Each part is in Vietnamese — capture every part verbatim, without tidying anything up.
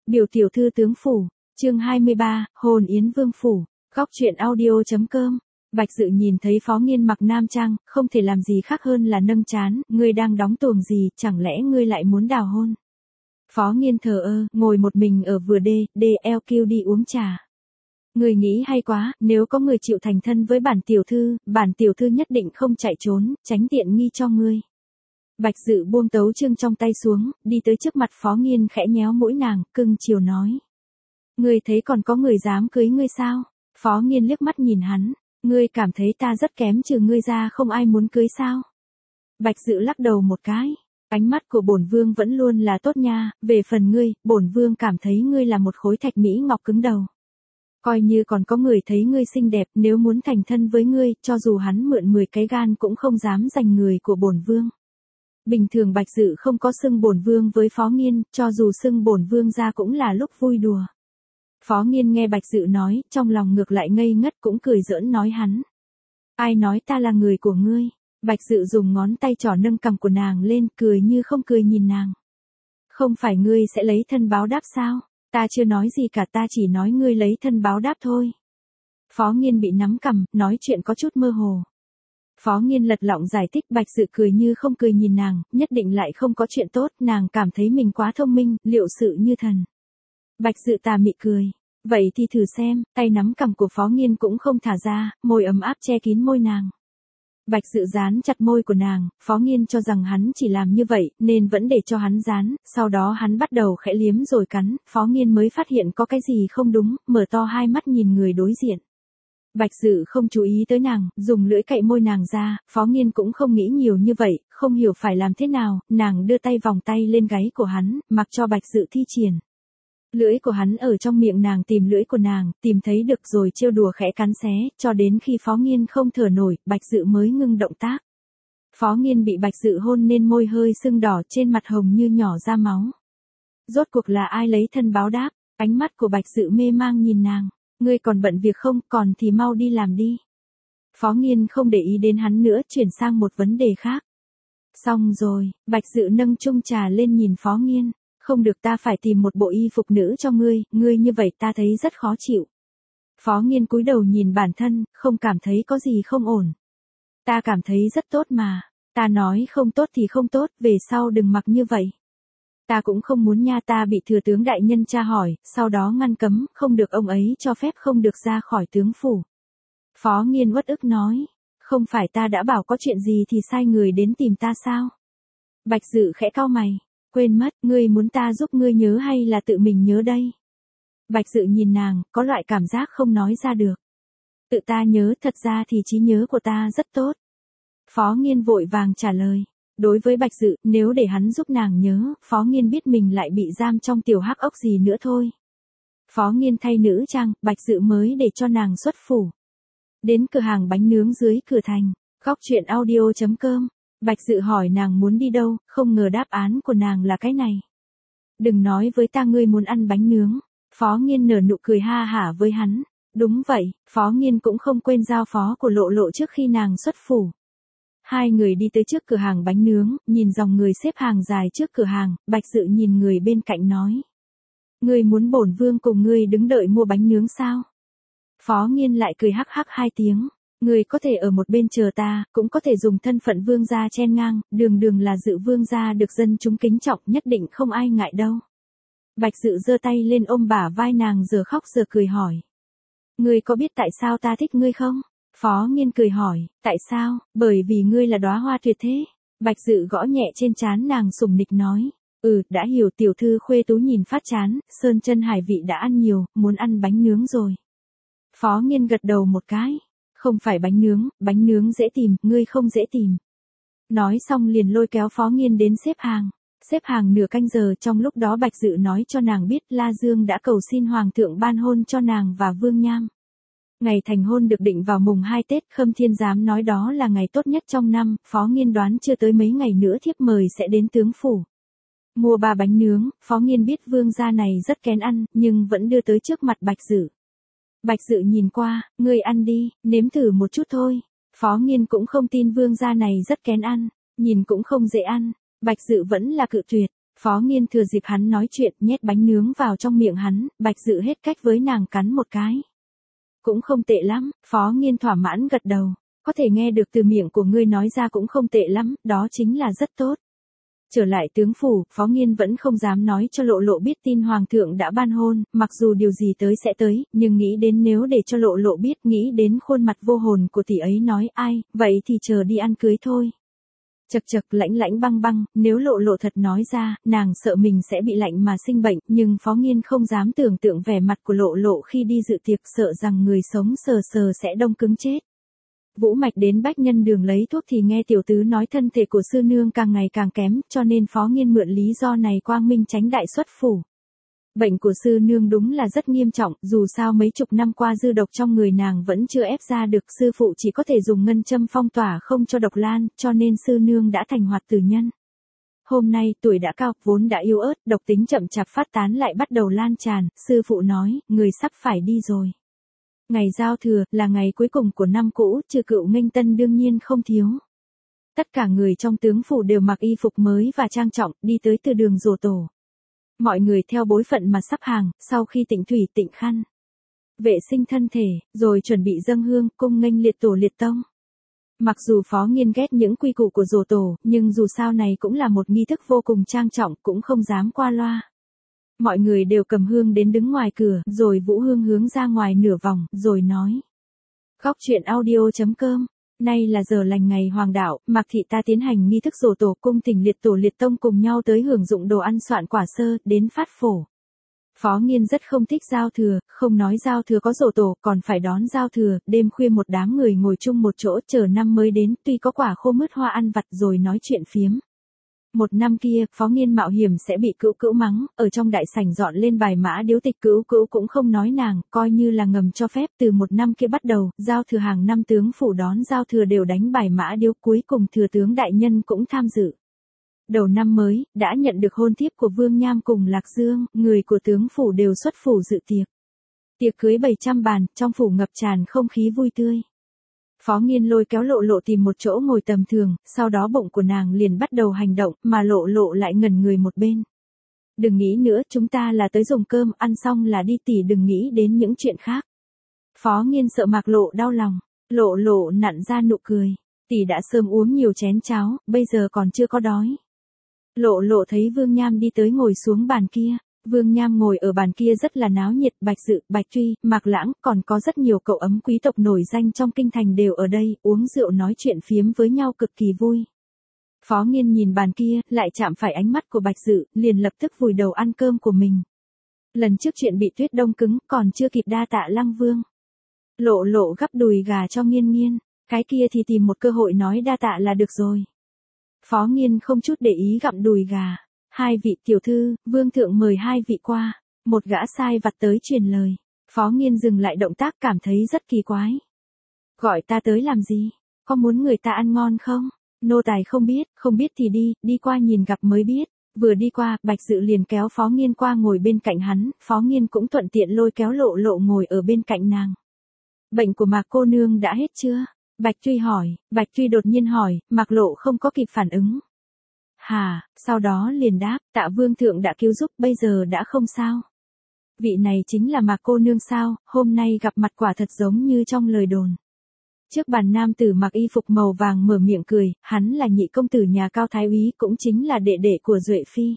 Biểu tiểu thư tướng phủ, chương hai mươi ba, hồn yến vương phủ, góc truyện audio.com. Bạch Dự nhìn thấy Phó Nghiên mặc nam trang, không thể làm gì khác hơn là nâng trán, ngươi đang đóng tuồng gì, chẳng lẽ ngươi lại muốn đào hôn? Phó Nghiên thờ ơ, ngồi một mình ở vừa đê, đê eo kêu đi uống trà. Ngươi nghĩ hay quá, nếu có người chịu thành thân với bản tiểu thư, bản tiểu thư nhất định không chạy trốn, tránh tiện nghi cho ngươi. Bạch Dự buông tấu chương trong tay xuống, đi tới trước mặt Phó Nghiên khẽ nhéo mũi nàng, cưng chiều nói. Ngươi thấy còn có người dám cưới ngươi sao? Phó Nghiên liếc mắt nhìn hắn, ngươi cảm thấy ta rất kém trừ ngươi ra không ai muốn cưới sao? Bạch Dự lắc đầu một cái, ánh mắt của bổn vương vẫn luôn là tốt nha, về phần ngươi, bổn vương cảm thấy ngươi là một khối thạch mỹ ngọc cứng đầu. Coi như còn có người thấy ngươi xinh đẹp, nếu muốn thành thân với ngươi, cho dù hắn mượn mười cái gan cũng không dám giành người của bổn vương. Bình thường Bạch Dự không có xưng bổn vương với Phó Nghiên, cho dù xưng bổn vương ra cũng là lúc vui đùa. Phó Nghiên nghe Bạch Dự nói, trong lòng ngược lại ngây ngất cũng cười giỡn nói hắn. Ai nói ta là người của ngươi? Bạch Dự dùng ngón tay trỏ nâng cằm của nàng lên, cười như không cười nhìn nàng. Không phải ngươi sẽ lấy thân báo đáp sao? Ta chưa nói gì cả, ta chỉ nói ngươi lấy thân báo đáp thôi. Phó Nghiên bị nắm cằm, nói chuyện có chút mơ hồ. Phó Nghiên lật lọng giải thích, Bạch Dự cười như không cười nhìn nàng, nhất định lại không có chuyện tốt, nàng cảm thấy mình quá thông minh, liệu sự như thần. Bạch Dự tà mị cười, vậy thì thử xem, tay nắm cằm của Phó Nghiên cũng không thả ra, môi ấm áp che kín môi nàng. Bạch Dự dán chặt môi của nàng, Phó Nghiên cho rằng hắn chỉ làm như vậy, nên vẫn để cho hắn dán, sau đó hắn bắt đầu khẽ liếm rồi cắn, Phó Nghiên mới phát hiện có cái gì không đúng, mở to hai mắt nhìn người đối diện. Bạch Dự không chú ý tới nàng, dùng lưỡi cạy môi nàng ra, Phó Nghiên cũng không nghĩ nhiều như vậy, không hiểu phải làm thế nào, nàng đưa tay vòng tay lên gáy của hắn, mặc cho Bạch Dự thi triển. Lưỡi của hắn ở trong miệng nàng tìm lưỡi của nàng, tìm thấy được rồi trêu đùa khẽ cắn xé, cho đến khi Phó Nghiên không thở nổi, Bạch Dự mới ngưng động tác. Phó Nghiên bị Bạch Dự hôn nên môi hơi sưng đỏ, trên mặt hồng như nhỏ ra máu. Rốt cuộc là ai lấy thân báo đáp? Ánh mắt của Bạch Dự mê mang nhìn nàng. Ngươi còn bận việc không, còn thì mau đi làm đi. Phó Nghiên không để ý đến hắn nữa, chuyển sang một vấn đề khác. Xong rồi, Bạch Dự nâng chung trà lên nhìn Phó Nghiên. Không được, ta phải tìm một bộ y phục nữ cho ngươi, ngươi như vậy ta thấy rất khó chịu. Phó Nghiên cúi đầu nhìn bản thân, không cảm thấy có gì không ổn. Ta cảm thấy rất tốt mà, ta nói không tốt thì không tốt, về sau đừng mặc như vậy. Ta cũng không muốn nha, ta bị thừa tướng đại nhân tra hỏi, sau đó ngăn cấm, không được ông ấy cho phép không được ra khỏi tướng phủ. Phó Nghiên uất ức nói, không phải ta đã bảo có chuyện gì thì sai người đến tìm ta sao? Bạch Dự khẽ cau mày, quên mất, ngươi muốn ta giúp ngươi nhớ hay là tự mình nhớ đây? Bạch Dự nhìn nàng, có loại cảm giác không nói ra được. Tự ta nhớ, thật ra thì trí nhớ của ta rất tốt. Phó Nghiên vội vàng trả lời. Đối với Bạch Dự, nếu để hắn giúp nàng nhớ, Phó Nghiên biết mình lại bị giam trong tiểu hắc ốc gì nữa thôi. Phó Nghiên thay nữ trang, Bạch Dự mới để cho nàng xuất phủ. Đến cửa hàng bánh nướng dưới cửa thành, góc truyện audio.com. Bạch Dự hỏi nàng muốn đi đâu, không ngờ đáp án của nàng là cái này. Đừng nói với ta ngươi muốn ăn bánh nướng. Phó Nghiên nở nụ cười ha hả với hắn. Đúng vậy, Phó Nghiên cũng không quên giao phó của Lộ Lộ trước khi nàng xuất phủ. Hai người đi tới trước cửa hàng bánh nướng, nhìn dòng người xếp hàng dài trước cửa hàng, Bạch Dự nhìn người bên cạnh nói. Ngươi muốn bổn vương cùng ngươi đứng đợi mua bánh nướng sao? Phó Nghiên lại cười hắc hắc hai tiếng. Ngươi có thể ở một bên chờ ta, cũng có thể dùng thân phận vương gia chen ngang, đường đường là Dự vương gia được dân chúng kính trọng, nhất định không ai ngại đâu. Bạch Dự giơ tay lên ôm bả vai nàng, giờ khóc giờ cười hỏi. Ngươi có biết tại sao ta thích ngươi không? Phó Nghiên cười hỏi, tại sao? Bởi vì ngươi là đóa hoa tuyệt thế. Bạch Dự gõ nhẹ trên trán nàng sủng nịch nói. Ừ, đã hiểu, tiểu thư khuê tú nhìn phát chán, sơn chân hải vị đã ăn nhiều, muốn ăn bánh nướng rồi. Phó Nghiên gật đầu một cái. Không phải bánh nướng, bánh nướng dễ tìm, ngươi không dễ tìm. Nói xong liền lôi kéo Phó Nghiên đến xếp hàng. Xếp hàng nửa canh giờ, trong lúc đó Bạch Dự nói cho nàng biết La Dương đã cầu xin Hoàng thượng ban hôn cho nàng và Vương Nham. Ngày thành hôn được định vào mùng hai Tết, Khâm Thiên Giám nói đó là ngày tốt nhất trong năm, Phó Nghiên đoán chưa tới mấy ngày nữa thiếp mời sẽ đến tướng phủ. Mua ba bánh nướng, Phó Nghiên biết vương gia này rất kén ăn, nhưng vẫn đưa tới trước mặt Bạch Dự. Bạch Dự nhìn qua, ngươi ăn đi, nếm thử một chút thôi. Phó Nghiên cũng không tin vương gia này rất kén ăn, nhìn cũng không dễ ăn. Bạch Dự vẫn là cự tuyệt. Phó Nghiên thừa dịp hắn nói chuyện, nhét bánh nướng vào trong miệng hắn, Bạch Dự hết cách với nàng cắn một cái. Cũng không tệ lắm, Phó Nghiên thỏa mãn gật đầu. Có thể nghe được từ miệng của ngươi nói ra cũng không tệ lắm, đó chính là rất tốt. Trở lại tướng phủ, Phó Nghiên vẫn không dám nói cho Lộ Lộ biết tin Hoàng thượng đã ban hôn, mặc dù điều gì tới sẽ tới, nhưng nghĩ đến nếu để cho Lộ Lộ biết, nghĩ đến khuôn mặt vô hồn của tỷ ấy nói ai, vậy thì chờ đi ăn cưới thôi. Chật chật lãnh lãnh băng băng, nếu Lộ Lộ thật nói ra, nàng sợ mình sẽ bị lạnh mà sinh bệnh, nhưng Phó Nghiên không dám tưởng tượng vẻ mặt của Lộ Lộ khi đi dự tiệc, sợ rằng người sống sờ sờ sẽ đông cứng chết. Vũ Mạch đến Bách Nhân Đường lấy thuốc thì nghe tiểu tứ nói thân thể của sư nương càng ngày càng kém, cho nên Phó Nghiên mượn lý do này quang minh tránh đại xuất phủ. Bệnh của sư nương đúng là rất nghiêm trọng, dù sao mấy chục năm qua dư độc trong người nàng vẫn chưa ép ra được, sư phụ chỉ có thể dùng ngân châm phong tỏa không cho độc lan, cho nên sư nương đã thành hoạt tử nhân. Hôm nay tuổi đã cao, vốn đã yếu ớt, độc tính chậm chạp phát tán lại bắt đầu lan tràn, sư phụ nói, người sắp phải đi rồi. Ngày giao thừa, là ngày cuối cùng của năm cũ, trừ Cựu nghênh tân đương nhiên không thiếu. Tất cả người trong tướng phủ đều mặc y phục mới và trang trọng, đi tới từ đường Giổ Tổ. Mọi người theo bối phận mà sắp hàng, sau khi tịnh thủy tịnh khăn. Vệ sinh thân thể, rồi chuẩn bị dâng hương, cung nghênh liệt tổ liệt tông. Mặc dù Phó Nghiên ghét những quy củ của Giổ Tổ, nhưng dù sao này cũng là một nghi thức vô cùng trang trọng, cũng không dám qua loa. Mọi người đều cầm hương đến đứng ngoài cửa, rồi Vũ Hương hướng ra ngoài nửa vòng, rồi nói. Góc truyện audio chấm com, nay là giờ lành ngày hoàng đạo, Mạc thị ta tiến hành nghi thức Giổ Tổ, cung thỉnh liệt tổ liệt tông cùng nhau tới hưởng dụng đồ ăn soạn quả sơ, đến phát phổ. Phó Nghiên rất không thích giao thừa, không nói giao thừa có Giổ Tổ, còn phải đón giao thừa, đêm khuya một đám người ngồi chung một chỗ chờ năm mới đến, tuy có quả khô mứt hoa ăn vặt rồi nói chuyện phiếm. Một năm kia, Phó Nghiên mạo hiểm sẽ bị Cữu Cữu mắng, ở trong đại sảnh dọn lên bài mã điếu tịch, Cữu Cữu cũng không nói nàng, coi như là ngầm cho phép. Từ một năm kia bắt đầu, giao thừa hàng năm tướng phủ đón giao thừa đều đánh bài mã điếu, cuối cùng thừa tướng đại nhân cũng tham dự. Đầu năm mới, đã nhận được hôn thiếp của Vương Nham cùng Lạc Dương, người của tướng phủ đều xuất phủ dự tiệc. Tiệc cưới bảy trăm bàn, trong phủ ngập tràn không khí vui tươi. Phó Nghiên lôi kéo Lộ Lộ tìm một chỗ ngồi tầm thường, sau đó bụng của nàng liền bắt đầu hành động, mà Lộ Lộ lại ngẩn người một bên. Đừng nghĩ nữa, chúng ta là tới dùng cơm, ăn xong là đi, tỷ đừng nghĩ đến những chuyện khác. Phó Nghiên sợ Mạc Lộ đau lòng, Lộ Lộ nặn ra nụ cười, tỷ đã sớm uống nhiều chén cháo, bây giờ còn chưa có đói. Lộ Lộ thấy Vương Nham đi tới ngồi xuống bàn kia. Vương Nham ngồi ở bàn kia rất là náo nhiệt, Bạch Dự, Bạch Truy, Mạc Lãng, còn có rất nhiều cậu ấm quý tộc nổi danh trong kinh thành đều ở đây, uống rượu nói chuyện phiếm với nhau cực kỳ vui. Phó Nghiên nhìn bàn kia, lại chạm phải ánh mắt của Bạch Dự, liền lập tức vùi đầu ăn cơm của mình. Lần trước chuyện bị tuyết đông cứng, còn chưa kịp đa tạ Lăng Vương. Lộ Lộ gắp đùi gà cho Nghiên Nghiên, cái kia thì tìm một cơ hội nói đa tạ là được rồi. Phó Nghiên không chút để ý gặm đùi gà. Hai vị tiểu thư, vương thượng mời hai vị qua. Một gã sai vặt tới truyền lời. Phó Nghiên dừng lại động tác, cảm thấy rất kỳ quái. Gọi ta tới làm gì? Có muốn người ta ăn ngon không? Nô tài không biết, không biết thì đi, đi qua nhìn gặp mới biết. Vừa đi qua, Bạch Dự liền kéo Phó Nghiên qua ngồi bên cạnh hắn, Phó Nghiên cũng thuận tiện lôi kéo Lộ Lộ ngồi ở bên cạnh nàng. Bệnh của Mạc cô nương đã hết chưa? Bạch Truy hỏi. Bạch Truy đột nhiên hỏi, Mạc Lộ không có kịp phản ứng. Hà, sau đó liền đáp, tạ vương thượng đã cứu giúp, bây giờ đã không sao. Vị này chính là Mạc cô nương sao, hôm nay gặp mặt quả thật giống như trong lời đồn. Trước bàn nam tử mặc y phục màu vàng mở miệng cười, hắn là nhị công tử nhà Cao Thái úy, cũng chính là đệ đệ của Duệ Phi.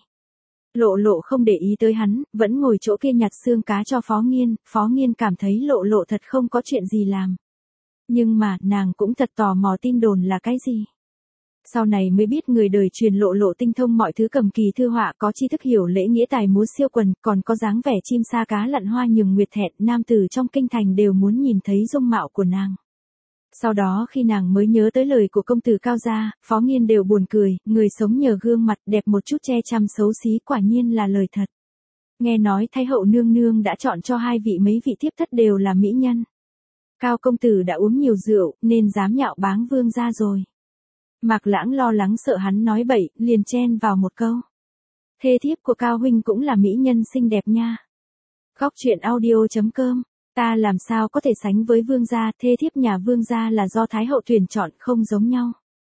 Lộ Lộ không để ý tới hắn, vẫn ngồi chỗ kia nhặt xương cá cho Phó Nghiên, Phó Nghiên cảm thấy Lộ Lộ thật không có chuyện gì làm. Nhưng mà, nàng cũng thật tò mò tin đồn là cái gì. Sau này mới biết người đời truyền Lộ Lộ tinh thông mọi thứ cầm kỳ thư họa, có tri thức hiểu lễ nghĩa tài múa siêu quần, còn có dáng vẻ chim sa cá lặn hoa nhường nguyệt thẹn, nam tử trong kinh thành đều muốn nhìn thấy dung mạo của nàng. Sau đó khi nàng mới nhớ tới lời của công tử Cao gia, Phó Nghiên đều buồn cười, người sống nhờ gương mặt đẹp một chút che chăm xấu xí, quả nhiên là lời thật. Nghe nói Thái hậu nương nương đã chọn cho hai vị mấy vị thiếp thất đều là mỹ nhân. Cao công tử đã uống nhiều rượu, nên dám nhạo báng vương gia rồi. Mạc Lãng lo lắng sợ hắn nói bậy, liền chen vào một câu. Thê thiếp của Cao huynh cũng là mỹ nhân xinh đẹp nha. Góc truyện audio chấm com, ta làm sao có thể sánh với vương gia, thê thiếp nhà vương gia là do Thái hậu tuyển chọn, không giống nhau.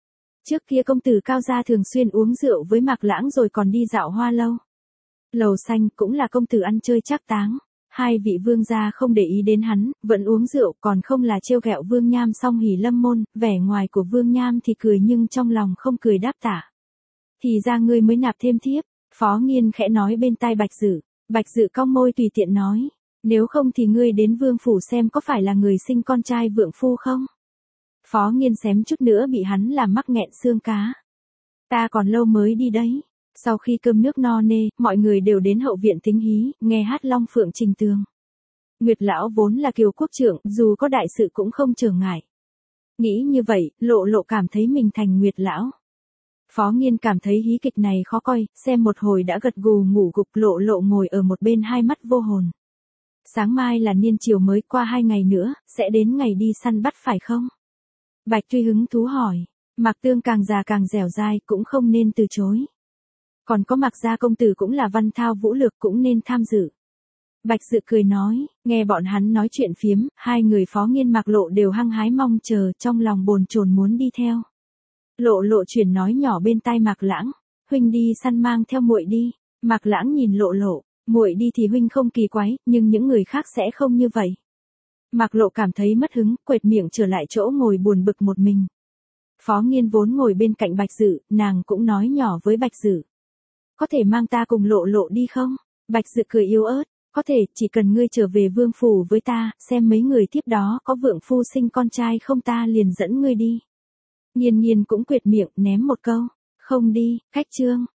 Trước kia công tử Cao gia thường xuyên uống rượu với Mạc Lãng rồi còn đi dạo hoa lâu. Lầu xanh cũng là công tử ăn chơi trác táng. Hai vị vương gia không để ý đến hắn, vẫn uống rượu, còn không là trêu ghẹo Vương Nham song hỉ lâm môn, vẻ ngoài của Vương Nham thì cười nhưng trong lòng không cười đáp tả. Thì ra ngươi mới nạp thêm thiếp, Phó Nghiên khẽ nói bên tai Bạch Dự. Bạch Dự cong môi tùy tiện nói, nếu không thì ngươi đến vương phủ xem có phải là người sinh con trai vượng phu không? Phó Nghiên xém chút nữa bị hắn làm mắc nghẹn xương cá. Ta còn lâu mới đi đấy. Sau khi cơm nước no nê, mọi người đều đến hậu viện thính hí, nghe hát Long Phượng Trình Tường. Nguyệt lão vốn là kiều quốc trưởng, dù có đại sự cũng không trở ngại. Nghĩ như vậy, Lộ Lộ cảm thấy mình thành Nguyệt lão. Phó Nghiên cảm thấy hí kịch này khó coi, xem một hồi đã gật gù ngủ gục. Lộ Lộ ngồi ở một bên hai mắt vô hồn. Sáng mai là niên triều mới, qua hai ngày nữa, sẽ đến ngày đi săn bắt phải không? Bạch Tuy hứng thú hỏi, Mạc Tương càng già càng dẻo dai cũng không nên từ chối. Còn có Mạc gia công tử cũng là văn thao vũ lược cũng nên tham dự. Bạch Dự cười nói, nghe bọn hắn nói chuyện phiếm, hai người Phó Nghiên Mạc Lộ đều hăng hái mong chờ, trong lòng bồn chồn muốn đi theo. Lộ Lộ chuyển nói nhỏ bên tai Mạc Lãng, huynh đi săn mang theo muội đi. Mạc Lãng nhìn Lộ Lộ, muội đi thì huynh không kỳ quái, nhưng những người khác sẽ không như vậy. Mạc Lộ cảm thấy mất hứng, quệt miệng trở lại chỗ ngồi buồn bực một mình. Phó Nghiên vốn ngồi bên cạnh Bạch Dự, nàng cũng nói nhỏ với Bạch Dự. Có thể mang ta cùng Lộ Lộ đi không? Bạch Dự cười yếu ớt, có thể, chỉ cần ngươi trở về vương phủ với ta, xem mấy người tiếp đó có vượng phu sinh con trai không ta liền dẫn ngươi đi. Nghiên Nghiên cũng quệt miệng, ném một câu, không đi, cách chương.